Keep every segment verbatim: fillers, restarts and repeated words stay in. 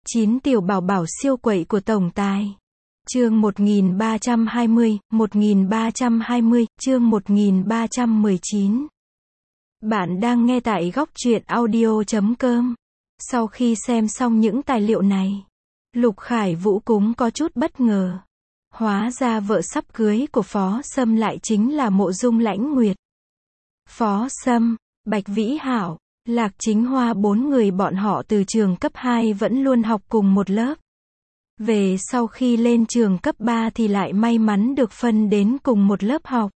chín tiểu bảo bảo siêu quậy của tổng tài. Chương một nghìn ba trăm hai mươi, một nghìn ba trăm hai mươi, chương một nghìn ba trăm mười chín. Bạn đang nghe tại góc truyện audio chấm com. Sau khi xem xong những tài liệu này, Lục Khải Vũ cũng có chút bất ngờ. Hóa ra vợ sắp cưới của Phó Sâm lại chính là Mộ Dung Lãnh Nguyệt. Phó Sâm, Bạch Vĩ Hạo, Lạc Chính Hoa bốn người bọn họ từ trường cấp hai vẫn luôn học cùng một lớp. Về sau khi lên trường cấp ba thì lại may mắn được phân đến cùng một lớp học.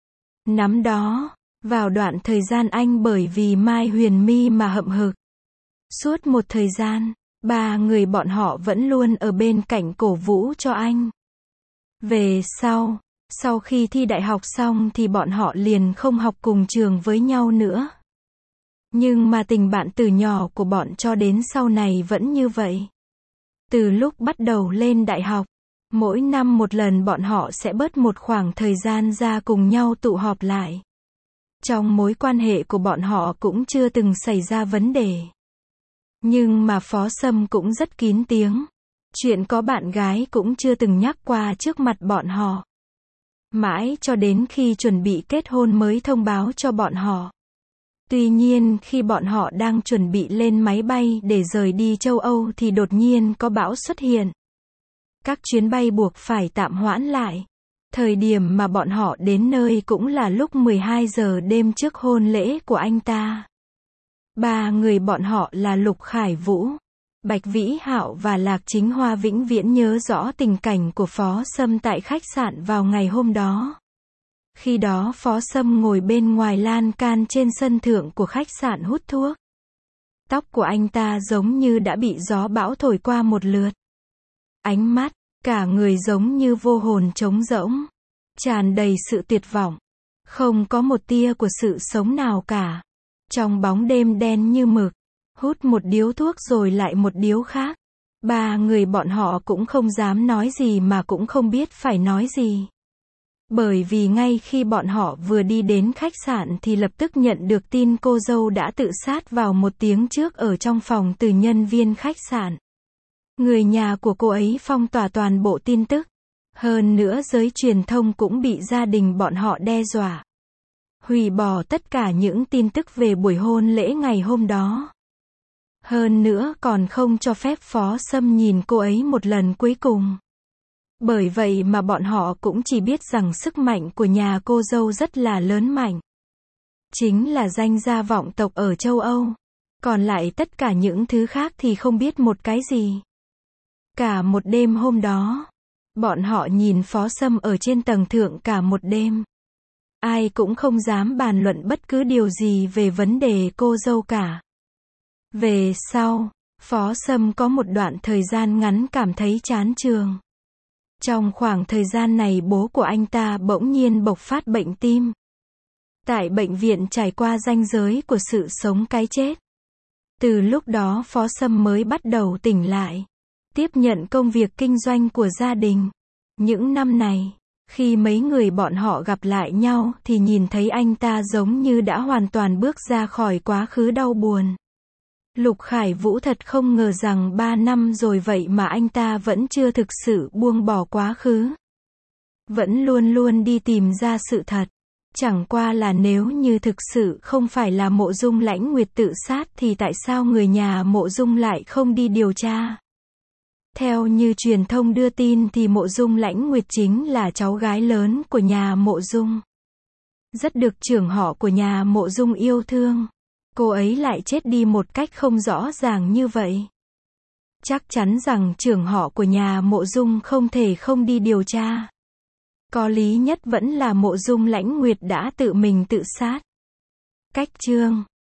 Năm đó, vào đoạn thời gian anh bởi vì Mai Huyền My mà hậm hực. Suốt một thời gian, ba người bọn họ vẫn luôn ở bên cạnh cổ vũ cho anh. Về sau, sau khi thi đại học xong thì bọn họ liền không học cùng trường với nhau nữa. Nhưng mà tình bạn từ nhỏ của bọn cho đến sau này vẫn như vậy. Từ lúc bắt đầu lên đại học, mỗi năm một lần bọn họ sẽ bớt một khoảng thời gian ra cùng nhau tụ họp lại. Trong mối quan hệ của bọn họ cũng chưa từng xảy ra vấn đề. Nhưng mà Phó Sâm cũng rất kín tiếng. Chuyện có bạn gái cũng chưa từng nhắc qua trước mặt bọn họ. Mãi cho đến khi chuẩn bị kết hôn mới thông báo cho bọn họ. Tuy nhiên khi bọn họ đang chuẩn bị lên máy bay để rời đi châu Âu thì đột nhiên có bão xuất hiện. Các chuyến bay buộc phải tạm hoãn lại. Thời điểm mà bọn họ đến nơi cũng là lúc mười hai giờ đêm trước hôn lễ của anh ta. Ba người bọn họ là Lục Khải Vũ, Bạch Vĩ Hạo và Lạc Chính Hoa vĩnh viễn nhớ rõ tình cảnh của Phó Sâm tại khách sạn vào ngày hôm đó. Khi đó Phó Sâm ngồi bên ngoài lan can trên sân thượng của khách sạn hút thuốc. Tóc của anh ta giống như đã bị gió bão thổi qua một lượt. Ánh mắt, cả người giống như vô hồn trống rỗng, tràn đầy sự tuyệt vọng. Không có một tia của sự sống nào cả. Trong bóng đêm đen như mực, hút một điếu thuốc rồi lại một điếu khác. Ba người bọn họ cũng không dám nói gì mà cũng không biết phải nói gì. Bởi vì ngay khi bọn họ vừa đi đến khách sạn thì lập tức nhận được tin cô dâu đã tự sát vào một tiếng trước ở trong phòng từ nhân viên khách sạn. Người nhà của cô ấy phong tỏa toàn bộ tin tức. Hơn nữa giới truyền thông cũng bị gia đình bọn họ đe dọa. Hủy bỏ tất cả những tin tức về buổi hôn lễ ngày hôm đó. Hơn nữa còn không cho phép Phó Sâm nhìn cô ấy một lần cuối cùng. Bởi vậy mà bọn họ cũng chỉ biết rằng sức mạnh của nhà cô dâu rất là lớn mạnh. Chính là danh gia vọng tộc ở châu Âu. Còn lại tất cả những thứ khác thì không biết một cái gì. Cả một đêm hôm đó, bọn họ nhìn Phó Sâm ở trên tầng thượng cả một đêm. Ai cũng không dám bàn luận bất cứ điều gì về vấn đề cô dâu cả. Về sau, Phó Sâm có một đoạn thời gian ngắn cảm thấy chán trường. Trong khoảng thời gian này bố của anh ta bỗng nhiên bộc phát bệnh tim. Tại bệnh viện trải qua ranh giới của sự sống cái chết. Từ lúc đó Phó Sâm mới bắt đầu tỉnh lại. Tiếp nhận công việc kinh doanh của gia đình. Những năm này, khi mấy người bọn họ gặp lại nhau thì nhìn thấy anh ta giống như đã hoàn toàn bước ra khỏi quá khứ đau buồn. Lục Khải Vũ thật không ngờ rằng ba năm rồi vậy mà anh ta vẫn chưa thực sự buông bỏ quá khứ. Vẫn luôn luôn đi tìm ra sự thật. Chẳng qua là nếu như thực sự không phải là Mộ Dung Lãnh Nguyệt tự sát thì tại sao người nhà Mộ Dung lại không đi điều tra? Theo như truyền thông đưa tin thì Mộ Dung Lãnh Nguyệt chính là cháu gái lớn của nhà Mộ Dung. Rất được trưởng họ của nhà Mộ Dung yêu thương. Cô ấy lại chết đi một cách không rõ ràng như vậy. Chắc chắn rằng trưởng họ của nhà Mộ Dung không thể không đi điều tra. Có lý nhất vẫn là Mộ Dung Lãnh Nguyệt đã tự mình tự sát. Cách chương